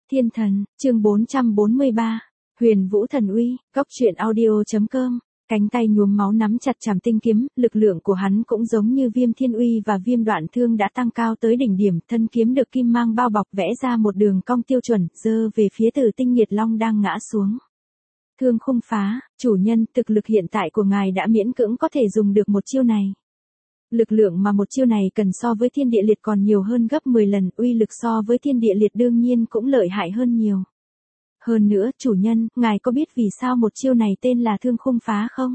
Thiên thần, chương 443, Huyền Vũ Thần Uy, Góc Truyện Audio.com. Cánh tay nhuốm máu nắm chặt trảm tinh kiếm, lực lượng của hắn cũng giống như Viêm Thiên Uy và Viêm Đoạn Thương đã tăng cao tới đỉnh điểm, thân kiếm được kim mang bao bọc vẽ ra một đường cong tiêu chuẩn, giơ về phía Tử Tinh Nghiệt Long đang ngã xuống. Thương khung phá, chủ nhân, thực lực hiện tại của ngài đã miễn cưỡng có thể dùng được một chiêu này. Lực lượng mà một chiêu này cần so với Thiên Địa Liệt còn nhiều hơn gấp 10 lần, uy lực so với Thiên Địa Liệt đương nhiên cũng lợi hại hơn nhiều. Hơn nữa, chủ nhân, ngài có biết vì sao một chiêu này tên là thương khung phá không?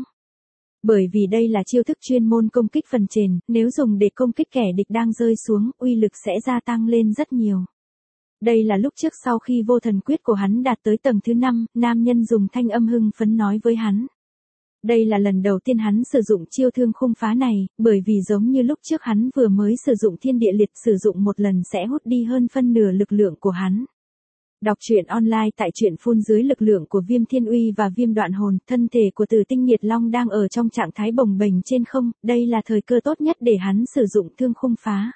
Bởi vì đây là chiêu thức chuyên môn công kích phần trên, nếu dùng để công kích kẻ địch đang rơi xuống, uy lực sẽ gia tăng lên rất nhiều. Đây là lúc trước sau khi vô thần quyết của hắn đạt tới tầng thứ 5, nam nhân dùng thanh âm hưng phấn nói với hắn. Đây là lần đầu tiên hắn sử dụng chiêu thương khung phá này, bởi vì giống như lúc trước hắn vừa mới sử dụng Thiên Địa Liệt, sử dụng một lần sẽ hút đi hơn phân nửa lực lượng của hắn. Đọc truyện online tại truyện phun dưới lực lượng của Viêm Thiên Uy và Viêm Đoạn Hồn, thân thể của Tử Tinh Nghiệt Long đang ở trong trạng thái bồng bềnh trên không, đây là thời cơ tốt nhất để hắn sử dụng thương khung phá.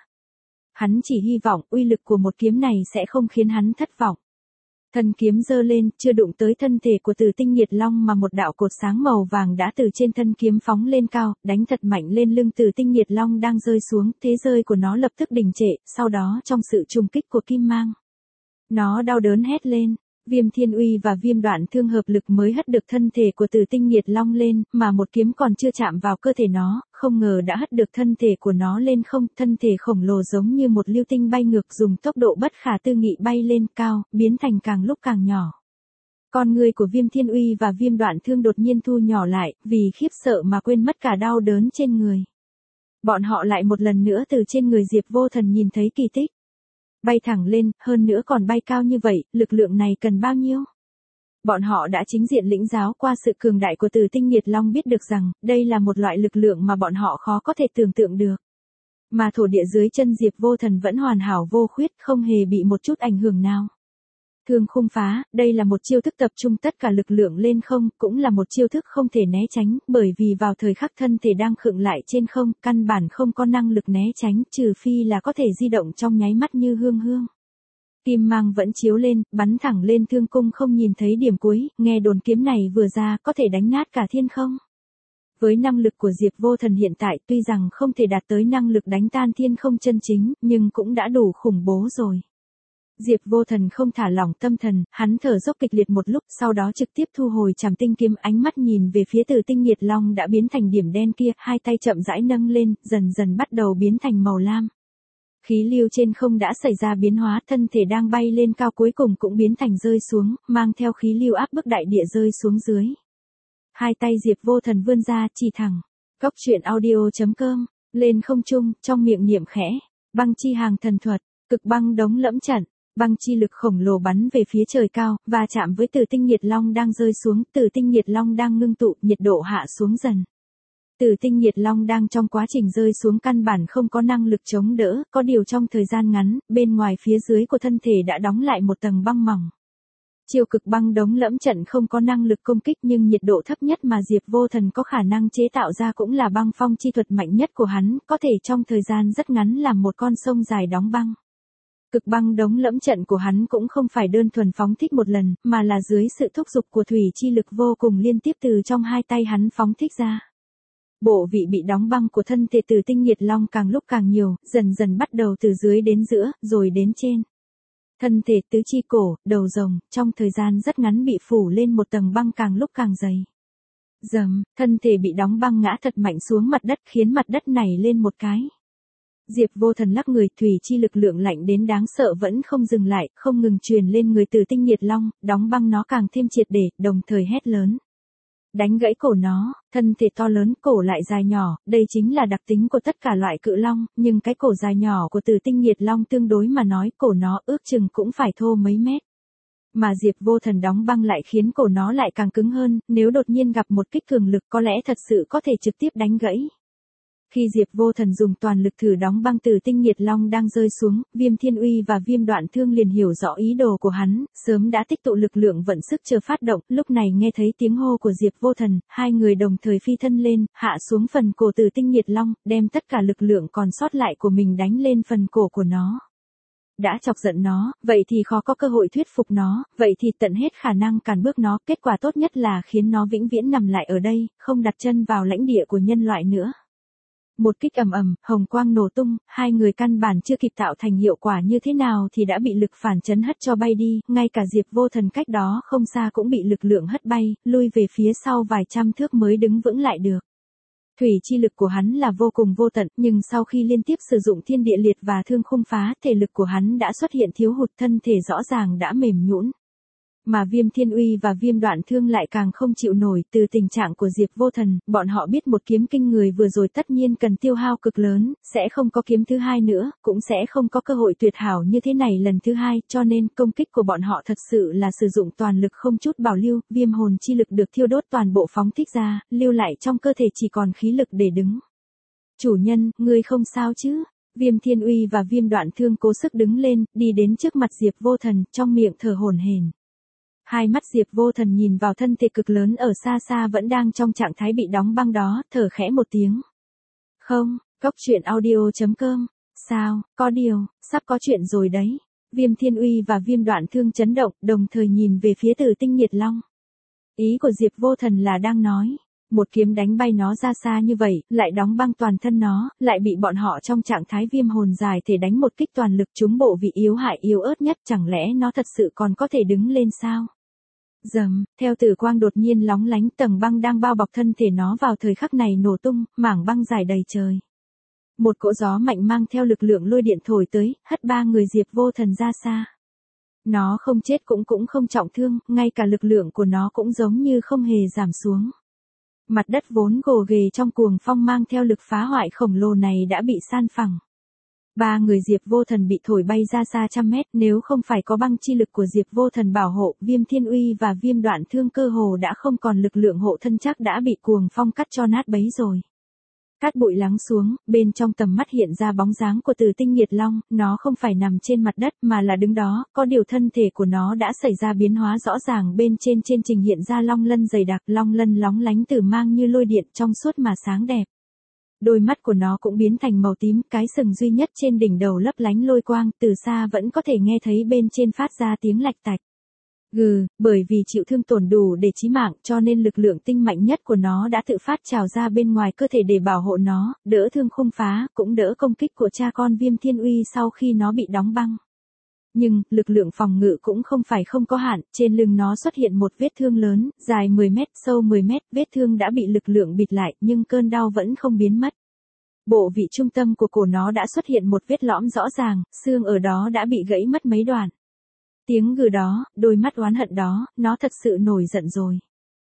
Hắn chỉ hy vọng uy lực của một kiếm này sẽ không khiến hắn thất vọng. Thân kiếm giơ lên, chưa đụng tới thân thể của Tử Tinh Nghiệt Long mà một đạo cột sáng màu vàng đã từ trên thân kiếm phóng lên cao, đánh thật mạnh lên lưng Tử Tinh Nghiệt Long đang rơi xuống, thế rơi của nó lập tức đình trệ, sau đó trong sự trùng kích của kim mang, nó đau đớn hét lên. Viêm Thiên Uy và Viêm Đoạn Thương hợp lực mới hất được thân thể của Tử Tinh Nghiệt Long lên, mà một kiếm còn chưa chạm vào cơ thể nó, không ngờ đã hất được thân thể của nó lên không, thân thể khổng lồ giống như một lưu tinh bay ngược, dùng tốc độ bất khả tư nghị bay lên cao, biến thành càng lúc càng nhỏ. Con người của Viêm Thiên Uy và Viêm Đoạn Thương đột nhiên thu nhỏ lại, vì khiếp sợ mà quên mất cả đau đớn trên người. Bọn họ lại một lần nữa từ trên người Diệp Vô Thần nhìn thấy kỳ tích. Bay thẳng lên, hơn nữa còn bay cao như vậy, lực lượng này cần bao nhiêu? Bọn họ đã chính diện lĩnh giáo qua sự cường đại của Tử Tinh Nghiệt Long, biết được rằng, đây là một loại lực lượng mà bọn họ khó có thể tưởng tượng được. Mà thổ địa dưới chân Diệp Vô Thần vẫn hoàn hảo vô khuyết, không hề bị một chút ảnh hưởng nào. Thương khung phá, đây là một chiêu thức tập trung tất cả lực lượng lên không, cũng là một chiêu thức không thể né tránh, bởi vì vào thời khắc thân thể đang khựng lại trên không, căn bản không có năng lực né tránh, trừ phi là có thể di động trong nháy mắt như hương hương. Kim mang vẫn chiếu lên, bắn thẳng lên thương cung không nhìn thấy điểm cuối, nghe đồn kiếm này vừa ra có thể đánh nát cả thiên không. Với năng lực của Diệp Vô Thần hiện tại, tuy rằng không thể đạt tới năng lực đánh tan thiên không chân chính, nhưng cũng đã đủ khủng bố rồi. Diệp Vô Thần không thả lỏng tâm thần, hắn thở dốc kịch liệt một lúc, sau đó trực tiếp thu hồi trảm tinh kiếm, ánh mắt nhìn về phía Tử Tinh Nghiệt Long đã biến thành điểm đen kia, hai tay chậm rãi nâng lên, dần dần bắt đầu biến thành màu lam. Khí lưu trên không đã xảy ra biến hóa, thân thể đang bay lên cao cuối cùng cũng biến thành rơi xuống, mang theo khí lưu áp bức đại địa rơi xuống dưới. Hai tay Diệp Vô Thần vươn ra, chỉ thẳng. Góc truyện audio.com, lên không trung, trong miệng niệm khẽ, băng chi hàng thần thuật, cực băng đống lẫm trận. Băng chi lực khổng lồ bắn về phía trời cao, và chạm với Tử Tinh Nghiệt Long đang rơi xuống, Tử Tinh Nghiệt Long đang ngưng tụ, nhiệt độ hạ xuống dần. Tử Tinh Nghiệt Long đang trong quá trình rơi xuống căn bản không có năng lực chống đỡ, có điều trong thời gian ngắn, bên ngoài phía dưới của thân thể đã đóng lại một tầng băng mỏng. Chiêu cực băng đống lẫm trận không có năng lực công kích, nhưng nhiệt độ thấp nhất mà Diệp Vô Thần có khả năng chế tạo ra cũng là băng phong chi thuật mạnh nhất của hắn, có thể trong thời gian rất ngắn làm một con sông dài đóng băng. Cực băng đống lẫm trận của hắn cũng không phải đơn thuần phóng thích một lần, mà là dưới sự thúc giục của thủy chi lực vô cùng liên tiếp từ trong hai tay hắn phóng thích ra. Bộ vị bị đóng băng của thân thể Tử Tinh Nghiệt Long càng lúc càng nhiều, dần dần bắt đầu từ dưới đến giữa, rồi đến trên. Thân thể tứ chi cổ, đầu rồng, trong thời gian rất ngắn bị phủ lên một tầng băng càng lúc càng dày. Dầm, thân thể bị đóng băng ngã thật mạnh xuống mặt đất, khiến mặt đất nảy lên một cái. Diệp Vô Thần lắc người, thủy chi lực lượng lạnh đến đáng sợ vẫn không dừng lại, không ngừng truyền lên người Tử Tinh Nghiệt Long, đóng băng nó càng thêm triệt để, đồng thời hét lớn. Đánh gãy cổ nó, thân thể to lớn, cổ lại dài nhỏ, đây chính là đặc tính của tất cả loại cự long, nhưng cái cổ dài nhỏ của Tử Tinh Nghiệt Long tương đối mà nói, cổ nó ước chừng cũng phải thô mấy mét. Mà Diệp Vô Thần đóng băng lại khiến cổ nó lại càng cứng hơn, nếu đột nhiên gặp một kích cường lực có lẽ thật sự có thể trực tiếp đánh gãy. Khi Diệp Vô Thần dùng toàn lực thử đóng băng Tử Tinh Nghiệt Long đang rơi xuống, Viêm Thiên Uy và Viêm Đoạn Thương liền hiểu rõ ý đồ của hắn, sớm đã tích tụ lực lượng vận sức chờ phát động, lúc này nghe thấy tiếng hô của Diệp Vô Thần, hai người đồng thời phi thân lên, hạ xuống phần cổ Tử Tinh Nghiệt Long, đem tất cả lực lượng còn sót lại của mình đánh lên phần cổ của nó. đã chọc giận nó, vậy thì khó có cơ hội thuyết phục nó, vậy thì tận hết khả năng cản bước nó, kết quả tốt nhất là khiến nó vĩnh viễn nằm lại ở đây, không đặt chân vào lãnh địa của nhân loại nữa. Một kích ầm ầm, hồng quang nổ tung, hai người căn bản chưa kịp tạo thành hiệu quả như thế nào thì đã bị lực phản chấn hất cho bay đi, ngay cả Diệp Vô Thần cách đó không xa cũng bị lực lượng hất bay, lui về phía sau vài trăm thước mới đứng vững lại được. Thủy chi lực của hắn là vô cùng vô tận, nhưng sau khi liên tiếp sử dụng thiên địa liệt và thương khung phá, thể lực của hắn đã xuất hiện thiếu hụt, thân thể rõ ràng đã mềm nhũn. Mà Viêm Thiên Uy và Viêm Đoạn Thương lại càng không chịu nổi từ tình trạng của Diệp Vô Thần, bọn họ biết một kiếm kinh người vừa rồi tất nhiên cần tiêu hao cực lớn, sẽ không có kiếm thứ hai nữa, cũng sẽ không có cơ hội tuyệt hảo như thế này lần thứ hai, cho nên công kích của bọn họ thật sự là sử dụng toàn lực không chút bảo lưu, viêm hồn chi lực được thiêu đốt toàn bộ phóng thích ra, lưu lại trong cơ thể chỉ còn khí lực để đứng. Chủ nhân, ngươi không sao chứ? Viêm Thiên Uy và Viêm Đoạn Thương cố sức đứng lên, đi đến trước mặt Diệp Vô Thần, trong miệng thở hổn hển. Hai mắt Diệp Vô Thần nhìn vào thân thể cực lớn ở xa xa vẫn đang trong trạng thái bị đóng băng đó, thở khẽ một tiếng. Không, Cốc Truyện Audio.com. Sao, có điều, sắp có chuyện rồi đấy. Viêm Thiên Uy và Viêm Đoạn Thương chấn động, đồng thời nhìn về phía Tử Tinh Nhiệt Long. Ý của Diệp Vô Thần là đang nói, một kiếm đánh bay nó ra xa như vậy, lại đóng băng toàn thân nó, lại bị bọn họ trong trạng thái viêm hồn dài thể đánh một kích toàn lực trúng bộ vị yếu hại yếu ớt nhất, chẳng lẽ nó thật sự còn có thể đứng lên sao? Rầm, theo tử quang đột nhiên lóng lánh, tầng băng đang bao bọc thân thể nó vào thời khắc này nổ tung, mảng băng dài đầy trời. Một cỗ gió mạnh mang theo lực lượng lôi điện thổi tới, hất ba người Diệp Vô Thần ra xa. Nó không chết cũng không trọng thương, ngay cả lực lượng của nó cũng giống như không hề giảm xuống. Mặt đất vốn gồ ghề trong cuồng phong mang theo lực phá hoại khổng lồ này đã bị san phẳng. Ba người Diệp Vô Thần bị thổi bay ra xa trăm mét, nếu không phải có băng chi lực của Diệp Vô Thần bảo hộ, Viêm Thiên Uy và Viêm Đoạn Thương cơ hồ đã không còn lực lượng hộ thân, chắc đã bị cuồng phong cắt cho nát bấy rồi. Cát bụi lắng xuống, bên trong tầm mắt hiện ra bóng dáng của Tử Tinh Nhiệt Long, nó không phải nằm trên mặt đất mà là đứng đó, có điều thân thể của nó đã xảy ra biến hóa rõ ràng, bên trên trình hiện ra long lân dày đặc, long lân lóng lánh tử mang như lôi điện trong suốt mà sáng đẹp. Đôi mắt của nó cũng biến thành màu tím, cái sừng duy nhất trên đỉnh đầu lấp lánh lôi quang, từ xa vẫn có thể nghe thấy bên trên phát ra tiếng lạch tạch. Bởi vì chịu thương tổn đủ để chí mạng, cho nên lực lượng tinh mạnh nhất của nó đã tự phát trào ra bên ngoài cơ thể để bảo hộ nó, đỡ thương khung phá, cũng đỡ công kích của cha con Viêm Thiên Uy sau khi nó bị đóng băng. Nhưng, lực lượng phòng ngự cũng không phải không có hạn, trên lưng nó xuất hiện một vết thương lớn, dài 10 mét, sâu 10 mét, vết thương đã bị lực lượng bịt lại, nhưng cơn đau vẫn không biến mất. Bộ vị trung tâm của cổ nó đã xuất hiện một vết lõm rõ ràng, xương ở đó đã bị gãy mất mấy đoạn. Tiếng gừ đó, đôi mắt oán hận đó, nó thật sự nổi giận rồi.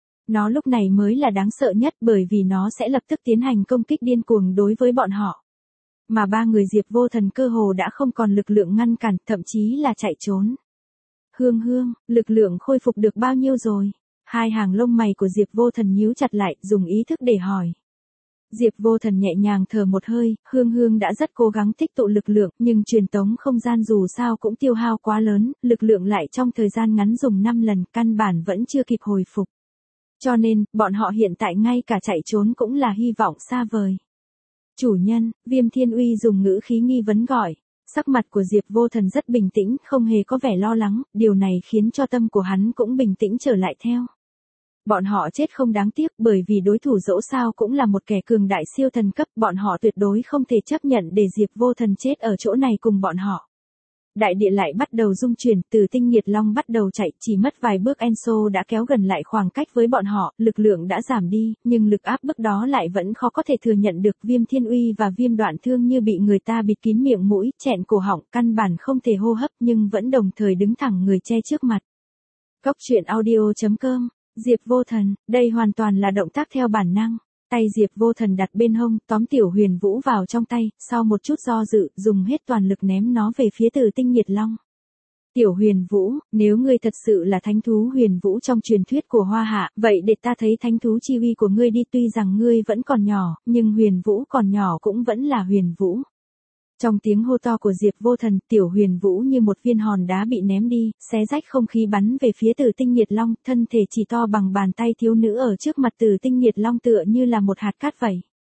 Nó lúc này mới là đáng sợ nhất bởi vì nó sẽ lập tức tiến hành công kích điên cuồng đối với bọn họ. Mà ba người Diệp Vô Thần cơ hồ đã không còn lực lượng ngăn cản, thậm chí là chạy trốn. Hương, lực lượng khôi phục được bao nhiêu rồi? Hai hàng lông mày của Diệp Vô Thần nhíu chặt lại, dùng ý thức để hỏi. Diệp Vô Thần nhẹ nhàng thở một hơi, Hương đã rất cố gắng tích tụ lực lượng, nhưng truyền tống không gian dù sao cũng tiêu hao quá lớn, lực lượng lại trong thời gian ngắn dùng 5 lần, căn bản vẫn chưa kịp hồi phục. Cho nên, bọn họ hiện tại ngay cả chạy trốn cũng là hy vọng xa vời. Chủ nhân, Viêm Thiên Uy dùng ngữ khí nghi vấn gọi. Sắc mặt của Diệp Vô Thần rất bình tĩnh, không hề có vẻ lo lắng, điều này khiến cho tâm của hắn cũng bình tĩnh trở lại theo. Bọn họ chết không đáng tiếc, bởi vì đối thủ dẫu sao cũng là một kẻ cường đại siêu thần cấp, bọn họ tuyệt đối không thể chấp nhận để Diệp Vô Thần chết ở chỗ này cùng bọn họ. Đại địa lại bắt đầu rung chuyển, Tử Tinh Nhiệt Long bắt đầu chạy, chỉ mất vài bước Enso đã kéo gần lại khoảng cách với bọn họ, lực lượng đã giảm đi, nhưng lực áp bức đó lại vẫn khó có thể thừa nhận được. Viêm Thiên Uy và Viêm Đoạn Thương như bị người ta bịt kín miệng mũi, chẹn cổ họng, căn bản không thể hô hấp, nhưng vẫn đồng thời đứng thẳng người che trước mặt. Cốc Truyện Audio.com. Diệp Vô Thần, đây hoàn toàn là động tác theo bản năng. Tay Diệp Vô Thần đặt bên hông, tóm Tiểu Huyền Vũ vào trong tay, sau một chút do dự, dùng hết toàn lực ném nó về phía Tử Tinh Nhiệt Long. Tiểu Huyền Vũ, nếu ngươi thật sự là thánh thú Huyền Vũ trong truyền thuyết của Hoa Hạ, vậy để ta thấy thánh thú chi uy của ngươi đi, tuy rằng ngươi vẫn còn nhỏ, nhưng Huyền Vũ còn nhỏ cũng vẫn là Huyền Vũ. Trong tiếng hô to của Diệp Vô Thần, Tiểu Huyền Vũ như một viên hòn đá bị ném đi, xé rách không khí bắn về phía Tử Tinh Nhiệt Long, thân thể chỉ to bằng bàn tay thiếu nữ ở trước mặt Tử Tinh Nhiệt Long tựa như là một hạt cát vậy.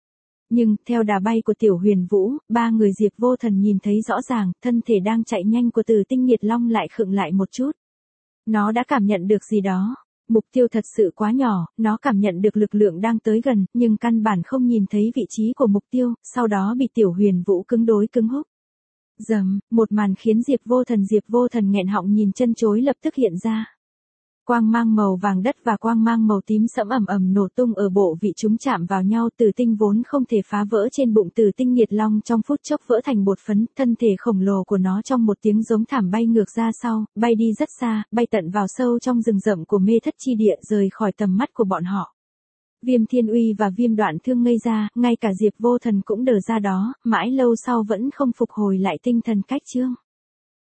Nhưng, theo đà bay của Tiểu Huyền Vũ, ba người Diệp Vô Thần nhìn thấy rõ ràng, thân thể đang chạy nhanh của Từ Tinh Nghiệt Long lại khựng lại một chút. Nó đã cảm nhận được gì đó. Mục tiêu thật sự quá nhỏ, nó cảm nhận được lực lượng đang tới gần, nhưng căn bản không nhìn thấy vị trí của mục tiêu, sau đó bị Tiểu Huyền Vũ cứng đối cứng húc. Dầm, một màn khiến Diệp Vô Thần nghẹn họng nhìn chân chối lập tức hiện ra. Quang mang màu vàng đất và quang mang màu tím sẫm ầm ầm nổ tung ở bộ vị chúng chạm vào nhau, Tử tinh vốn không thể phá vỡ trên bụng Tử tinh Nghiệt Long trong phút chốc vỡ thành bột phấn, thân thể khổng lồ của nó trong một tiếng giống thảm bay ngược ra sau, bay đi rất xa, bay tận vào sâu trong rừng rậm của Mê Thất Chi Địa, rời khỏi tầm mắt của bọn họ. Viêm Thiên Uy và Viêm Đoạn Thương ngây ra, ngay cả Diệp Vô Thần cũng đờ ra đó, mãi lâu sau vẫn không phục hồi lại tinh thần cách chương.